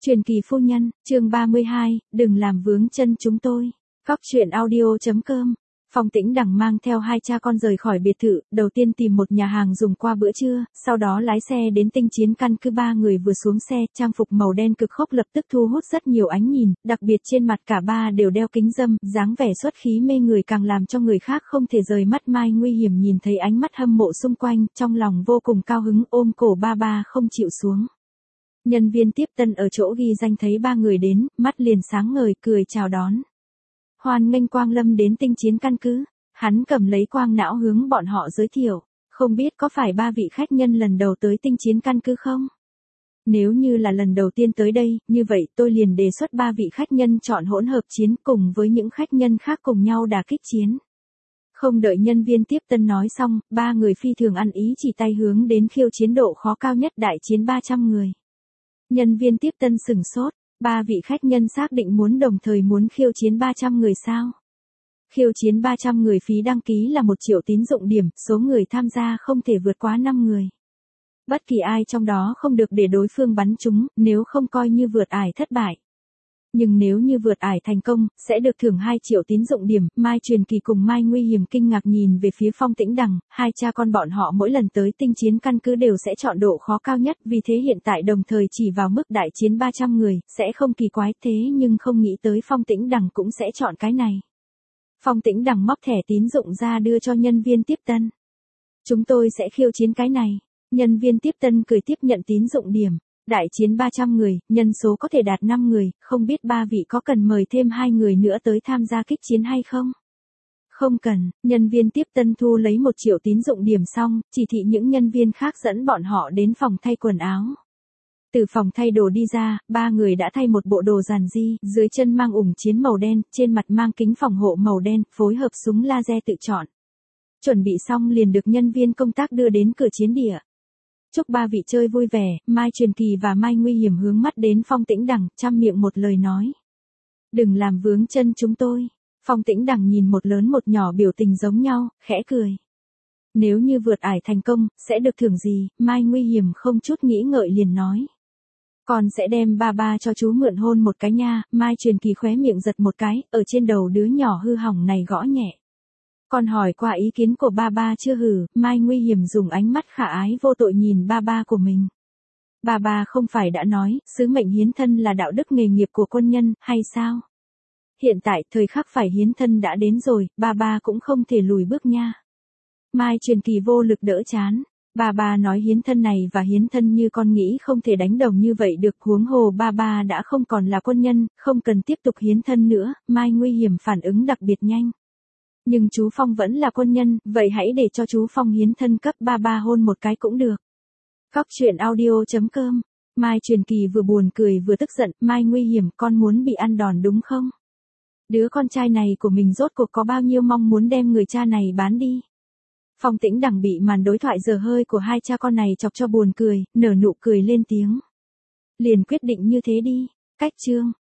Truyền kỳ phu nhân, chương 32, đừng làm vướng chân chúng tôi. Góc truyện audio.com. Phong Tĩnh Đằng mang theo hai cha con rời khỏi biệt thự, đầu tiên tìm một nhà hàng dùng qua bữa trưa, sau đó lái xe đến Tinh Chiến căn cứ. Ba người vừa xuống xe, trang phục màu đen cực khốc lập tức thu hút rất nhiều ánh nhìn, đặc biệt trên mặt cả ba đều đeo kính râm, dáng vẻ xuất khí mê người càng làm cho người khác không thể rời mắt. Mai Nguy Hiểm nhìn thấy ánh mắt hâm mộ xung quanh, trong lòng vô cùng cao hứng, ôm cổ ba không chịu xuống. Nhân viên tiếp tân ở chỗ ghi danh thấy ba người đến, mắt liền sáng ngời, cười chào đón. Hoan nghênh Quang Lâm đến Tinh Chiến căn cứ. Hắn cầm lấy quang não hướng bọn họ giới thiệu. Không biết có phải ba vị khách nhân lần đầu tới Tinh Chiến căn cứ không? Nếu như là lần đầu tiên tới đây, như vậy tôi liền đề xuất ba vị khách nhân chọn hỗn hợp chiến cùng với những khách nhân khác cùng nhau đả kích chiến. Không đợi nhân viên tiếp tân nói xong, ba người phi thường ăn ý chỉ tay hướng đến khiêu chiến độ khó cao nhất đại chiến 300 người. Nhân viên tiếp tân sửng sốt, ba vị khách nhân xác định muốn muốn khiêu chiến 300 người sao? Khiêu chiến 300 người phí đăng ký là 1 triệu tín dụng điểm, số người tham gia không thể vượt quá 5 người. Bất kỳ ai trong đó không được để đối phương bắn trúng, nếu không coi như vượt ải thất bại. Nhưng nếu như vượt ải thành công, sẽ được thưởng 2 triệu tín dụng điểm. Mai Truyền Kỳ cùng Mai Nguy Hiểm kinh ngạc nhìn về phía Phong Tĩnh Đằng, hai cha con bọn họ mỗi lần tới Tinh Chiến căn cứ đều sẽ chọn độ khó cao nhất, vì thế hiện tại đồng thời chỉ vào mức đại chiến 300 người, sẽ không kỳ quái, thế nhưng không nghĩ tới Phong Tĩnh Đằng cũng sẽ chọn cái này. Phong Tĩnh Đằng móc thẻ tín dụng ra đưa cho nhân viên tiếp tân. Chúng tôi sẽ khiêu chiến cái này. Nhân viên tiếp tân cười tiếp nhận tín dụng điểm. Đại chiến 300 người, nhân số có thể đạt 5 người, không biết ba vị có cần mời thêm 2 người nữa tới tham gia kích chiến hay không? Không cần, nhân viên tiếp tân thu lấy 1 triệu tín dụng điểm xong, chỉ thị những nhân viên khác dẫn bọn họ đến phòng thay quần áo. Từ phòng thay đồ đi ra, ba người đã thay một bộ đồ giản dị, dưới chân mang ủng chiến màu đen, trên mặt mang kính phòng hộ màu đen, phối hợp súng laser tự chọn. Chuẩn bị xong liền được nhân viên công tác đưa đến cửa chiến địa. Chúc ba vị chơi vui vẻ. Mai Truyền Kỳ và Mai Nguy Hiểm hướng mắt đến Phong Tĩnh Đằng, trăm miệng một lời nói. Đừng làm vướng chân chúng tôi. Phong Tĩnh Đằng nhìn một lớn một nhỏ biểu tình giống nhau, khẽ cười. Nếu như vượt ải thành công, sẽ được thưởng gì? Mai Nguy Hiểm không chút nghĩ ngợi liền nói. Con sẽ đem ba cho chú mượn hôn một cái nha. Mai Truyền Kỳ khóe miệng giật một cái, ở trên đầu đứa nhỏ hư hỏng này gõ nhẹ. Con hỏi qua ý kiến của ba chưa hử? Mai Nguy Hiểm dùng ánh mắt khả ái vô tội nhìn ba của mình. Ba không phải đã nói, sứ mệnh hiến thân là đạo đức nghề nghiệp của quân nhân, hay sao? Hiện tại, thời khắc phải hiến thân đã đến rồi, ba cũng không thể lùi bước nha. Mai Truyền Kỳ vô lực đỡ chán. Ba nói hiến thân này và hiến thân như con nghĩ không thể đánh đồng như vậy được, huống hồ ba đã không còn là quân nhân, không cần tiếp tục hiến thân nữa. Mai Nguy Hiểm phản ứng đặc biệt nhanh. Nhưng chú Phong vẫn là quân nhân, vậy hãy để cho chú Phong hiến thân cấp ba hôn một cái cũng được. Góc truyện audio.com. Mai Truyền Kỳ vừa buồn cười vừa tức giận. Mai Nguy Hiểm, con muốn bị ăn đòn đúng không? Đứa con trai này của mình rốt cuộc có bao nhiêu mong muốn đem người cha này bán đi? Phong Tĩnh Đằng bị màn đối thoại dở hơi của hai cha con này chọc cho buồn cười, nở nụ cười lên tiếng. Liền quyết định như thế đi. Cách chương.